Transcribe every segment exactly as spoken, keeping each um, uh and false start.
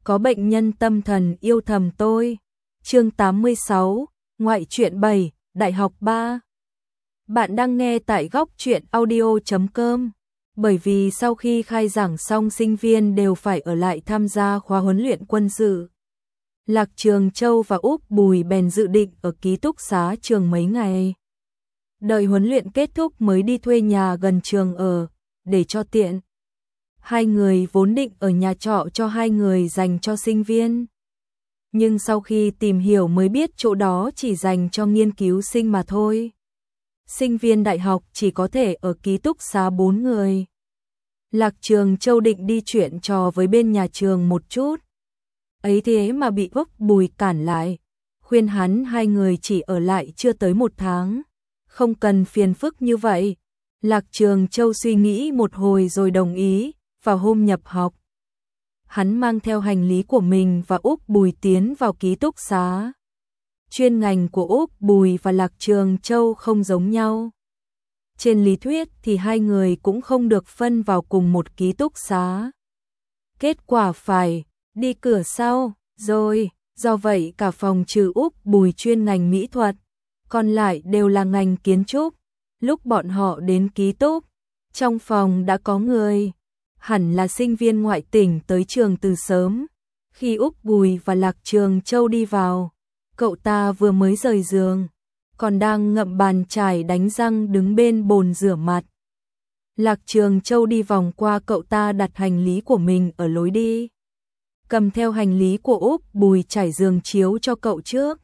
có bệnh nhân tâm thần yêu thầm tôi. Chương tám mươi sáu, ngoại truyện bảy, Đại học ba. Bạn đang nghe tại góc truyện audio chấm com. Bởi vì sau khi khai giảng xong sinh viên đều phải ở lại tham gia khóa huấn luyện quân sự. Lạc Trường Châu và Úc Bùi bèn dự định ở ký túc xá trường mấy ngày. Đợi huấn luyện kết thúc mới đi thuê nhà gần trường ở, để cho tiện. Hai người vốn định ở nhà trọ cho hai người dành cho sinh viên. Nhưng sau khi tìm hiểu mới biết chỗ đó chỉ dành cho nghiên cứu sinh mà thôi. Sinh viên đại học chỉ có thể ở ký túc xá bốn người. Lạc Trường Châu định đi chuyện trò với bên nhà trường một chút. Ấy thế mà bị Úc Bùi cản lại, khuyên hắn hai người chỉ ở lại chưa tới một tháng. Không cần phiền phức như vậy. Lạc Trường Châu suy nghĩ một hồi rồi đồng ý. Vào hôm nhập học, hắn mang theo hành lý của mình và Úc Bùi tiến vào ký túc xá. Chuyên ngành của Úc Bùi và Lạc Trường Châu không giống nhau. Trên lý thuyết thì hai người cũng không được phân vào cùng một ký túc xá. Kết quả phải đi cửa sau, rồi, do vậy cả phòng trừ Úc Bùi chuyên ngành mỹ thuật, còn lại đều là ngành kiến trúc. Lúc bọn họ đến ký túc, trong phòng đã có người. Hẳn là sinh viên ngoại tỉnh tới trường từ sớm. Khi Úc Bùi và Lạc Trường Châu đi vào, cậu ta vừa mới rời giường, còn đang ngậm bàn chải đánh răng đứng bên bồn rửa mặt. Lạc Trường Châu đi vòng qua cậu ta đặt hành lý của mình ở lối đi. Cầm theo hành lý của Úc Bùi trải giường chiếu cho cậu trước.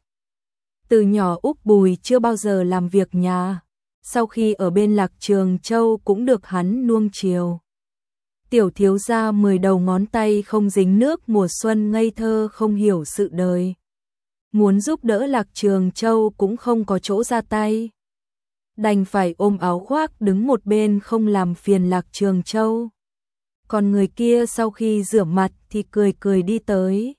Từ nhỏ Úc Bùi chưa bao giờ làm việc nhà. Sau khi ở bên Lạc Trường Châu cũng được hắn nuông chiều. Tiểu thiếu gia mười đầu ngón tay không dính nước mùa xuân ngây thơ không hiểu sự đời. Muốn giúp đỡ Lạc Trường Châu cũng không có chỗ ra tay. Đành phải ôm áo khoác đứng một bên không làm phiền Lạc Trường Châu. Còn người kia sau khi rửa mặt thì cười cười đi tới.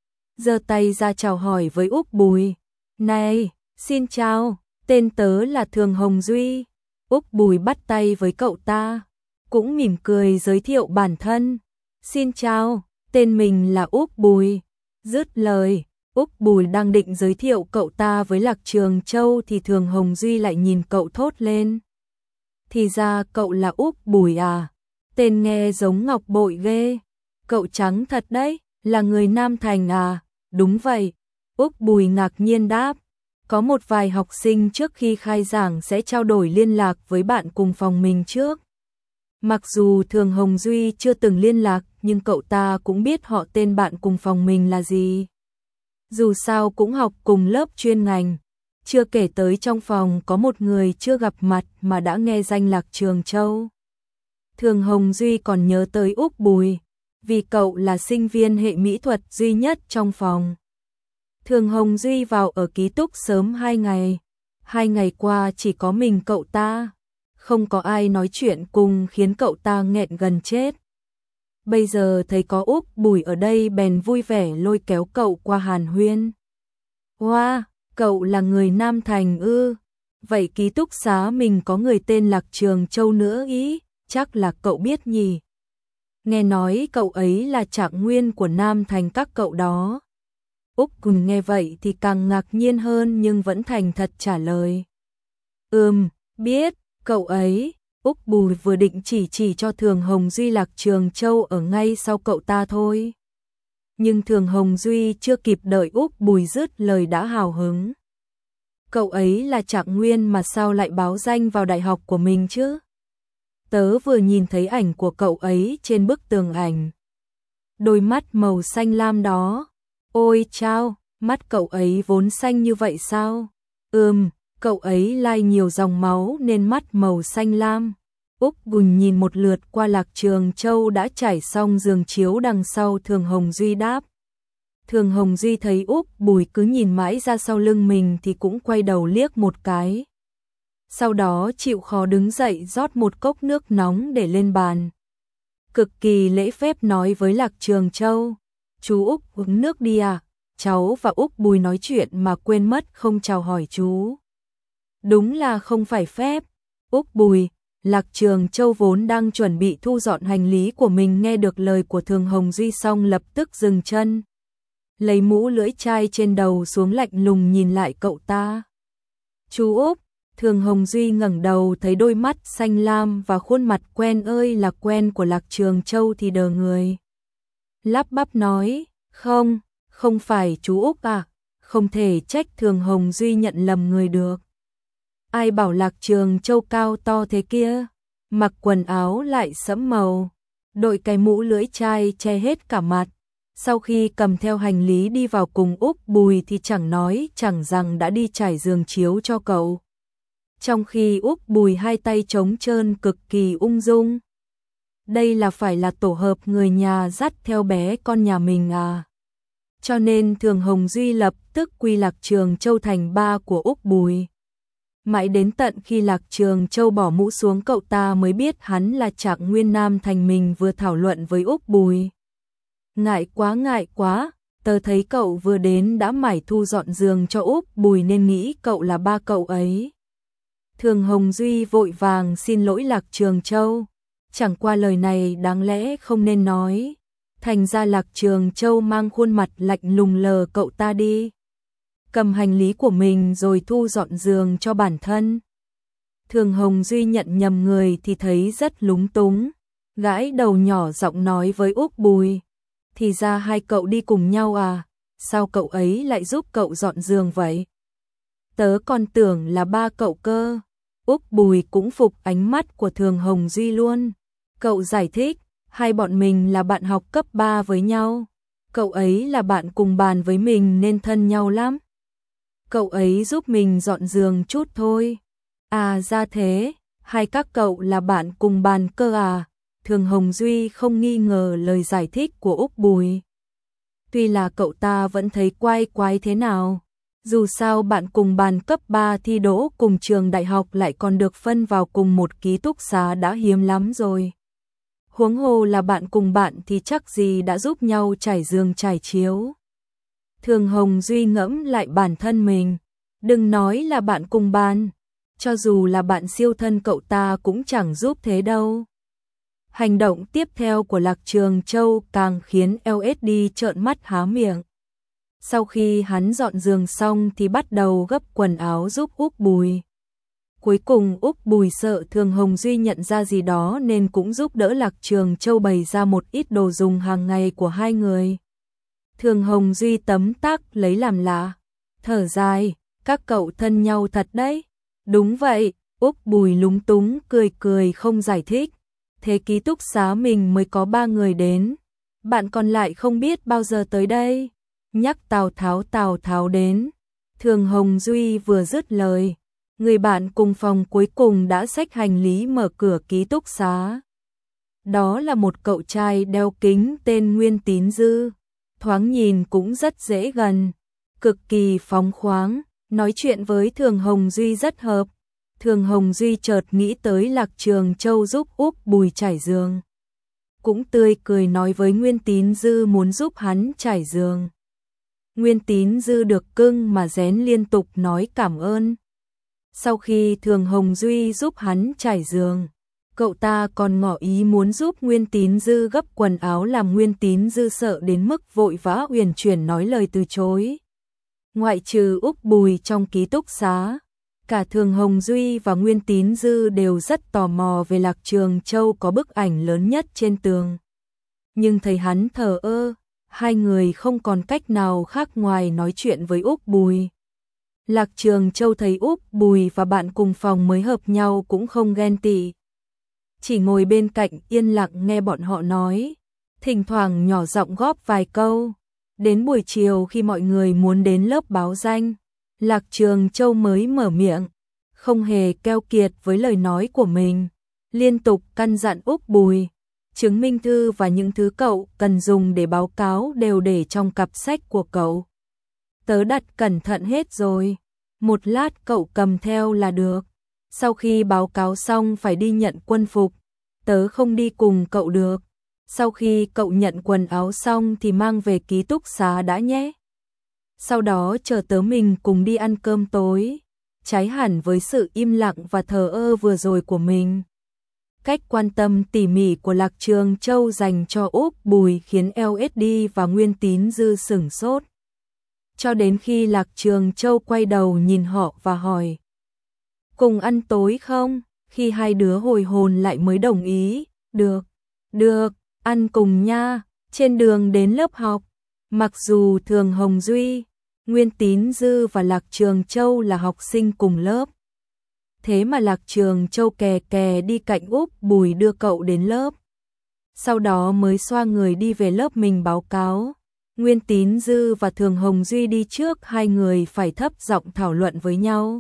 Giơ tay ra chào hỏi với Úc Bùi. Này, xin chào, tên tớ là Thường Hồng Duy. Úc Bùi bắt tay với cậu ta. Cũng mỉm cười giới thiệu bản thân. Xin chào, tên mình là Úc Bùi. Dứt lời, Úc Bùi đang định giới thiệu cậu ta với Lạc Trường Châu thì Thường Hồng Duy lại nhìn cậu thốt lên. Thì ra cậu là Úc Bùi à? Tên nghe giống ngọc bội ghê. Cậu trắng thật đấy, là người Nam Thành à? Đúng vậy. Úc Bùi ngạc nhiên đáp. Có một vài học sinh trước khi khai giảng sẽ trao đổi liên lạc với bạn cùng phòng mình trước. Mặc dù Thường Hồng Duy chưa từng liên lạc, nhưng cậu ta cũng biết họ tên bạn cùng phòng mình là gì. Dù sao cũng học cùng lớp chuyên ngành, chưa kể tới trong phòng có một người chưa gặp mặt mà đã nghe danh Lạc Trường Châu. Thường Hồng Duy còn nhớ tới Úc Bùi, vì cậu là sinh viên hệ mỹ thuật duy nhất trong phòng. Thường Hồng Duy vào ở ký túc sớm hai ngày, hai ngày qua chỉ có mình cậu ta. Không có ai nói chuyện cùng khiến cậu ta nghẹn gần chết. Bây giờ thấy có Úc Bùi ở đây bèn vui vẻ lôi kéo cậu qua hàn huyên. Wow, cậu là người Nam Thành ư? Vậy ký túc xá mình có người tên Lạc Trường Châu nữa ý, chắc là cậu biết nhỉ? Nghe nói cậu ấy là trạng nguyên của Nam Thành các cậu đó. Úc cùng nghe vậy thì càng ngạc nhiên hơn nhưng vẫn thành thật trả lời. Ừm, biết. Cậu ấy, Úc Bùi vừa định chỉ chỉ cho Thường Hồng Duy Lạc Trường Châu ở ngay sau cậu ta thôi. Nhưng Thường Hồng Duy chưa kịp đợi Úc Bùi dứt lời đã hào hứng. Cậu ấy là trạng nguyên mà sao lại báo danh vào đại học của mình chứ? Tớ vừa nhìn thấy ảnh của cậu ấy trên bức tường ảnh. Đôi mắt màu xanh lam đó. Ôi chao, mắt cậu ấy vốn xanh như vậy sao? Ừm. Cậu ấy lai nhiều dòng máu nên mắt màu xanh lam. Úc Bùi nhìn một lượt qua Lạc Trường Châu đã trải xong giường chiếu đằng sau Thường Hồng Duy đáp. Thường Hồng Duy thấy Úc Bùi cứ nhìn mãi ra sau lưng mình thì cũng quay đầu liếc một cái. Sau đó chịu khó đứng dậy rót một cốc nước nóng để lên bàn. Cực kỳ lễ phép nói với Lạc Trường Châu. Chú Úc uống nước đi à? Cháu và Úc Bùi nói chuyện mà quên mất không chào hỏi chú. Đúng là không phải phép. Úc Bùi, Lạc Trường Châu vốn đang chuẩn bị thu dọn hành lý của mình, nghe được lời của Thường Hồng Duy xong lập tức dừng chân. Lấy mũ lưỡi chai trên đầu xuống, lạnh lùng nhìn lại cậu ta. Chú Úc. Thường Hồng Duy ngẩng đầu thấy đôi mắt xanh lam và khuôn mặt quen ơi là quen của Lạc Trường Châu thì đờ người. Lắp bắp nói, không, không phải chú Úc à, không thể trách Thường Hồng Duy nhận lầm người được. Ai bảo Lạc Trường Châu cao to thế kia, mặc quần áo lại sẫm màu, đội cái mũ lưỡi chai che hết cả mặt. Sau khi cầm theo hành lý đi vào cùng Úc Bùi thì chẳng nói chẳng rằng đã đi trải giường chiếu cho cậu. Trong khi Úc Bùi hai tay trống trơn cực kỳ ung dung. Đây là phải là tổ hợp người nhà dắt theo bé con nhà mình à. Cho nên Thường Hồng Duy lập tức quy Lạc Trường Châu thành ba của Úc Bùi. Mãi đến tận khi Lạc Trường Châu bỏ mũ xuống cậu ta mới biết hắn là Trạc Nguyên Nam thành mình vừa thảo luận với Úc Bùi. Ngại quá ngại quá, tớ thấy cậu vừa đến đã mải thu dọn giường cho Úc Bùi nên nghĩ cậu là ba cậu ấy. Thường Hồng Duy vội vàng xin lỗi Lạc Trường Châu. Chẳng qua lời này đáng lẽ không nên nói. Thành ra Lạc Trường Châu mang khuôn mặt lạnh lùng lờ cậu ta đi. Cầm hành lý của mình rồi thu dọn giường cho bản thân. Thường Hồng Duy nhận nhầm người thì thấy rất lúng túng. Gãi đầu nhỏ giọng nói với Úc Bùi. Thì ra hai cậu đi cùng nhau à? Sao cậu ấy lại giúp cậu dọn giường vậy? Tớ còn tưởng là ba cậu cơ. Úc Bùi cũng phục ánh mắt của Thường Hồng Duy luôn. Cậu giải thích, hai bọn mình là bạn học cấp ba với nhau. Cậu ấy là bạn cùng bàn với mình nên thân nhau lắm. Cậu ấy giúp mình dọn giường chút thôi. À ra thế, hai các cậu là bạn cùng bàn cơ à? Thường Hồng Duy không nghi ngờ lời giải thích của Úc Bùi. Tuy là cậu ta vẫn thấy quái quái thế nào. Dù sao bạn cùng bàn cấp ba thi đỗ cùng trường đại học lại còn được phân vào cùng một ký túc xá đã hiếm lắm rồi. Huống hồ là bạn cùng bạn thì chắc gì đã giúp nhau trải giường trải chiếu. Thường Hồng Duy ngẫm lại bản thân mình. Đừng nói là bạn cùng bàn. Cho dù là bạn siêu thân cậu ta cũng chẳng giúp thế đâu. Hành động tiếp theo của Lạc Trường Châu càng khiến lờ ét đê trợn mắt há miệng. Sau khi hắn dọn giường xong thì bắt đầu gấp quần áo giúp Úc Bùi. Cuối cùng Úc Bùi sợ Thường Hồng Duy nhận ra gì đó nên cũng giúp đỡ Lạc Trường Châu bày ra một ít đồ dùng hàng ngày của hai người. Thường Hồng Duy tấm tắc lấy làm lạ. Thở dài, các cậu thân nhau thật đấy. Đúng vậy, Úc Bùi lúng túng cười cười không giải thích. Thế ký túc xá mình mới có ba người đến. Bạn còn lại không biết bao giờ tới đây. Nhắc Tào Tháo Tào Tháo đến. Thường Hồng Duy vừa dứt lời. Người bạn cùng phòng cuối cùng đã xách hành lý mở cửa ký túc xá. Đó là một cậu trai đeo kính tên Nguyên Tín Dư. Thoáng nhìn cũng rất dễ gần. Cực kỳ phóng khoáng. Nói chuyện với Thường Hồng Duy rất hợp. Thường Hồng Duy chợt nghĩ tới Lạc Trường Châu giúp Úc Bùi trải giường. Cũng tươi cười nói với Nguyên Tín Dư muốn giúp hắn trải giường. Nguyên Tín Dư được cưng mà rén liên tục nói cảm ơn. Sau khi Thường Hồng Duy giúp hắn trải giường, cậu ta còn ngỏ ý muốn giúp Nguyên Tín Dư gấp quần áo làm Nguyên Tín Dư sợ đến mức vội vã uyển chuyển nói lời từ chối. Ngoại trừ Úc Bùi trong ký túc xá, cả Thường Hồng Duy và Nguyên Tín Dư đều rất tò mò về Lạc Trường Châu có bức ảnh lớn nhất trên tường. Nhưng thấy hắn thờ ơ, hai người không còn cách nào khác ngoài nói chuyện với Úc Bùi. Lạc Trường Châu thấy Úc Bùi và bạn cùng phòng mới hợp nhau cũng không ghen tị. Chỉ ngồi bên cạnh yên lặng nghe bọn họ nói, thỉnh thoảng nhỏ giọng góp vài câu. Đến buổi chiều khi mọi người muốn đến lớp báo danh, Lạc Trường Châu mới mở miệng, không hề keo kiệt với lời nói của mình, liên tục căn dặn Úc Bùi, chứng minh thư và những thứ cậu cần dùng để báo cáo đều để trong cặp sách của cậu. Tớ đặt cẩn thận hết rồi, một lát cậu cầm theo là được. Sau khi báo cáo xong phải đi nhận quân phục, tớ không đi cùng cậu được. Sau khi cậu nhận quần áo xong thì mang về ký túc xá đã nhé. Sau đó chờ tớ mình cùng đi ăn cơm tối. Trái hẳn với sự im lặng và thờ ơ vừa rồi của mình, Cách quan tâm tỉ mỉ của Lạc Trường Châu dành cho Úc Bùi khiến lờ ét đê và Nguyên Tín Dư sửng sốt. Cho đến khi Lạc Trường Châu quay đầu nhìn họ và hỏi: cùng ăn tối không? Khi hai đứa hồi hồn lại mới đồng ý: được, được, ăn cùng nha. Trên đường đến lớp học, mặc dù Thường Hồng Duy, Nguyên Tín Dư và Lạc Trường Châu là học sinh cùng lớp, thế mà Lạc Trường Châu kè kè đi cạnh Úc Bùi đưa cậu đến lớp. Sau đó mới xoa người đi về lớp mình báo cáo. Nguyên Tín Dư và Thường Hồng Duy đi trước, hai người phải thấp giọng thảo luận với nhau.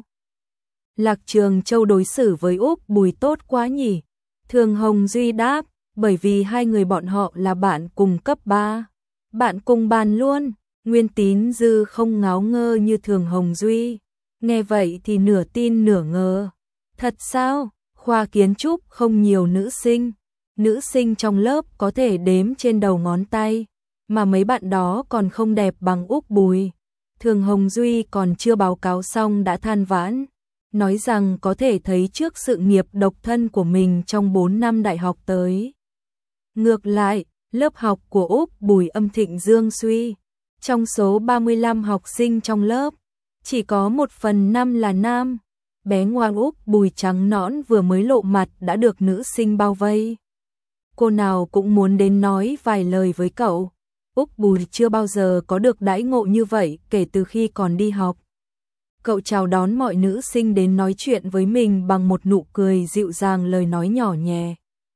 Lạc Trường Châu đối xử với Úc Bùi tốt quá nhỉ? Thường Hồng Duy đáp: bởi vì hai người bọn họ là bạn cùng cấp ba. Bạn cùng bàn luôn. Nguyên Tín Dư không ngáo ngơ như Thường Hồng Duy. Nghe vậy thì nửa tin nửa ngờ. Thật sao? Khoa kiến trúc không nhiều nữ sinh. Nữ sinh trong lớp có thể đếm trên đầu ngón tay. Mà mấy bạn đó còn không đẹp bằng Úc Bùi. Thường Hồng Duy còn chưa báo cáo xong đã than vãn, nói rằng có thể thấy trước sự nghiệp độc thân của mình trong bốn năm đại học tới. Ngược lại, lớp học của Úc Bùi âm thịnh dương suy. Trong số ba mươi lăm học sinh trong lớp, chỉ có một phần năm là nam. Bé ngoan Úc Bùi trắng nõn vừa mới lộ mặt đã được nữ sinh bao vây. Cô nào cũng muốn đến nói vài lời với cậu. Úc Bùi chưa bao giờ có được đãi ngộ như vậy kể từ khi còn đi học. Cậu chào đón mọi nữ sinh đến nói chuyện với mình bằng một nụ cười dịu dàng, lời nói nhỏ nhẹ.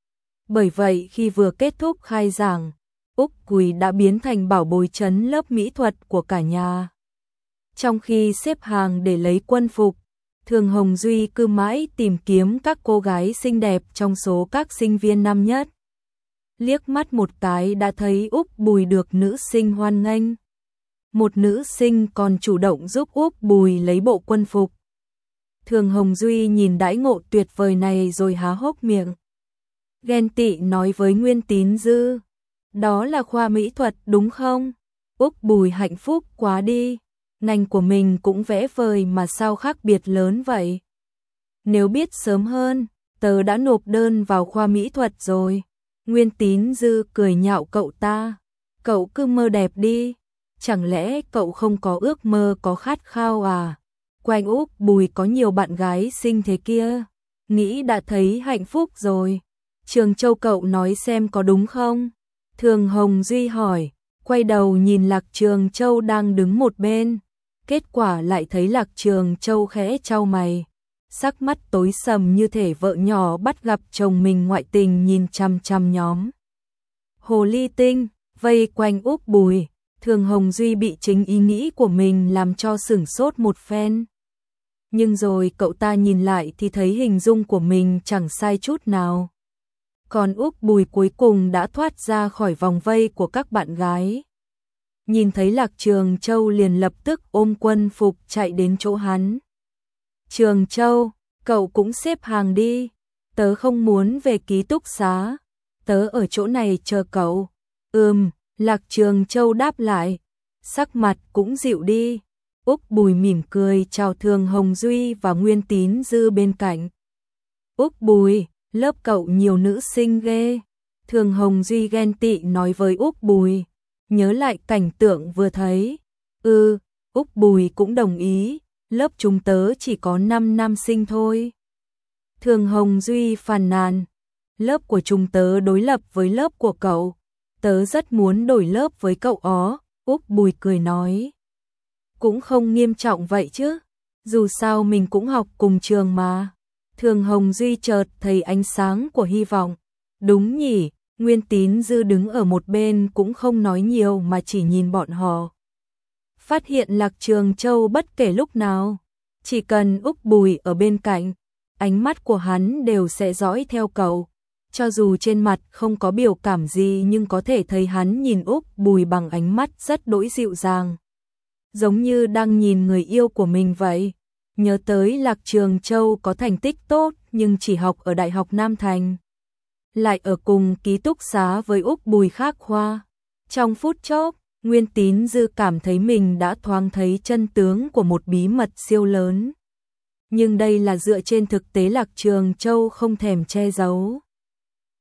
Bởi vậy khi vừa kết thúc khai giảng, Úc Bùi đã biến thành bảo bối trấn lớp mỹ thuật của cả nhà. Trong khi xếp hàng để lấy quân phục, Thường Hồng Duy cứ mãi tìm kiếm các cô gái xinh đẹp trong số các sinh viên năm nhất. Liếc mắt một cái đã thấy Úc Bùi được nữ sinh hoan nghênh. Một nữ sinh còn chủ động giúp Úc Bùi lấy bộ quân phục. Thường Hồng Duy nhìn đãi ngộ tuyệt vời này rồi há hốc miệng. Ghen tị nói với Nguyên Tín Dư: đó là khoa mỹ thuật đúng không? Úc Bùi hạnh phúc quá đi. Ngành của mình cũng vẽ vời mà sao khác biệt lớn vậy? Nếu biết sớm hơn, tớ đã nộp đơn vào khoa mỹ thuật rồi. Nguyên Tín Dư cười nhạo cậu ta: cậu cứ mơ đẹp đi. Chẳng lẽ cậu không có ước mơ, có khát khao à? Quanh Úc Bùi có nhiều bạn gái xinh thế kia, nghĩ đã thấy hạnh phúc rồi. Trường Châu cậu nói xem có đúng không? Thường Hồng Duy hỏi, quay đầu nhìn Lạc Trường Châu đang đứng một bên. Kết quả lại thấy Lạc Trường Châu khẽ chau mày, sắc mắt tối sầm như thể vợ nhỏ bắt gặp chồng mình ngoại tình, nhìn chằm chằm nhóm hồ ly tinh vây quanh Úc Bùi. Thường Hồng Duy bị chính ý nghĩ của mình làm cho sửng sốt một phen. Nhưng rồi cậu ta nhìn lại thì thấy hình dung của mình chẳng sai chút nào. Còn Úc Bùi cuối cùng đã thoát ra khỏi vòng vây của các bạn gái. Nhìn thấy Lạc Trường Châu liền lập tức ôm quân phục chạy đến chỗ hắn. Trường Châu, cậu cũng xếp hàng đi. Tớ không muốn về ký túc xá. Tớ ở chỗ này chờ cậu. Ừm, Lạc Trường Châu đáp lại. Sắc mặt cũng dịu đi. Úc Bùi mỉm cười chào Thường Hồng Duy và Nguyên Tín Dư bên cạnh. Úc Bùi, lớp cậu nhiều nữ sinh ghê. Thường Hồng Duy ghen tị nói với Úc Bùi. Nhớ lại cảnh tượng vừa thấy. Ừ, Úc Bùi cũng đồng ý. Lớp chúng tớ chỉ có năm nam sinh thôi. Thường Hồng Duy phàn nàn. Lớp của chúng tớ đối lập với lớp của cậu. Tớ rất muốn đổi lớp với cậu ó. Úc Bùi cười nói. Cũng không nghiêm trọng vậy chứ. Dù sao mình cũng học cùng trường mà. Thường Hồng Duy chợt thấy ánh sáng của hy vọng. Đúng nhỉ, Nguyên Tín Dư đứng ở một bên cũng không nói nhiều mà chỉ nhìn bọn họ. Phát hiện Lạc Trường Châu bất kể lúc nào, chỉ cần Úc Bùi ở bên cạnh, ánh mắt của hắn đều sẽ dõi theo cậu. Cho dù trên mặt không có biểu cảm gì nhưng có thể thấy hắn nhìn Úc Bùi bằng ánh mắt rất đỗi dịu dàng. Giống như đang nhìn người yêu của mình vậy. Nhớ tới Lạc Trường Châu có thành tích tốt nhưng chỉ học ở Đại học Nam Thành. Lại ở cùng ký túc xá với Úc Bùi khác khoa. Trong phút chốc, Nguyên Tín Dư cảm thấy mình đã thoáng thấy chân tướng của một bí mật siêu lớn. Nhưng đây là dựa trên thực tế, Lạc Trường Châu không thèm che giấu.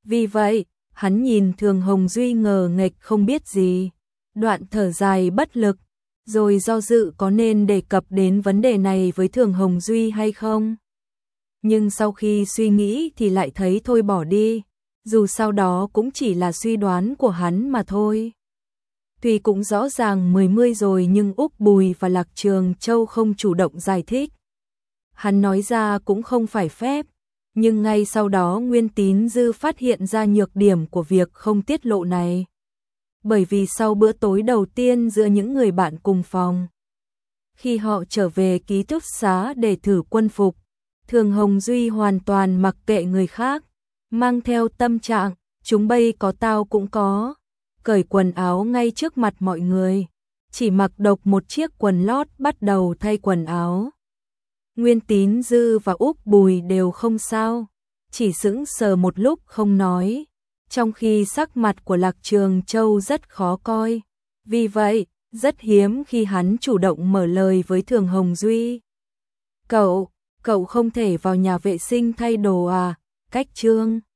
Vì vậy, hắn nhìn Thường Hồng Duy ngờ nghệch không biết gì, đoạn thở dài bất lực, rồi do dự có nên đề cập đến vấn đề này với Thường Hồng Duy hay không. Nhưng sau khi suy nghĩ thì lại thấy thôi bỏ đi, dù sau đó cũng chỉ là suy đoán của hắn mà thôi. Tuy cũng rõ ràng mười mươi rồi nhưng Úc Bùi và Lạc Trường Châu không chủ động giải thích. Hắn nói ra cũng không phải phép, nhưng ngay sau đó Nguyên Tín Dư phát hiện ra nhược điểm của việc không tiết lộ này. Bởi vì sau bữa tối đầu tiên giữa những người bạn cùng phòng, khi họ trở về ký túc xá để thử quân phục, Thường Hồng Duy hoàn toàn mặc kệ người khác, mang theo tâm trạng, chúng bay có tao cũng có, cởi quần áo ngay trước mặt mọi người, chỉ mặc độc một chiếc quần lót bắt đầu thay quần áo. Nguyên Tín Dư và Úc Bùi đều không sao, chỉ sững sờ một lúc không nói, trong khi sắc mặt của Lạc Trường Châu rất khó coi. Vì vậy, rất hiếm khi hắn chủ động mở lời với Thường Hồng Duy. Cậu, cậu không thể vào nhà vệ sinh thay đồ à, cách Trương